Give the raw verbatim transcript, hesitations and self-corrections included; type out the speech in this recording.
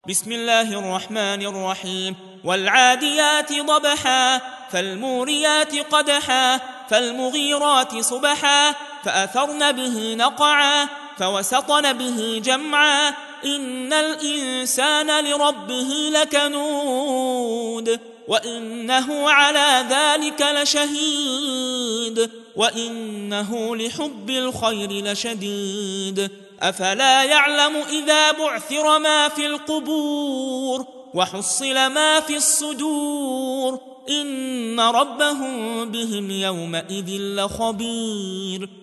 بسم الله الرحمن الرحيم والعاديات ضبحا فالموريات قدحا فالمغيرات صبحا فأثرن به نقعا فوسطن به جمعا إن الإنسان لربه لكنود وإنه على ذلك لشهيد وإنه لحب الخير لشديد أفلا يعلم إذا بعثر ما في القبور وحصل ما في الصدور إن ربهم بهم يومئذ لخبير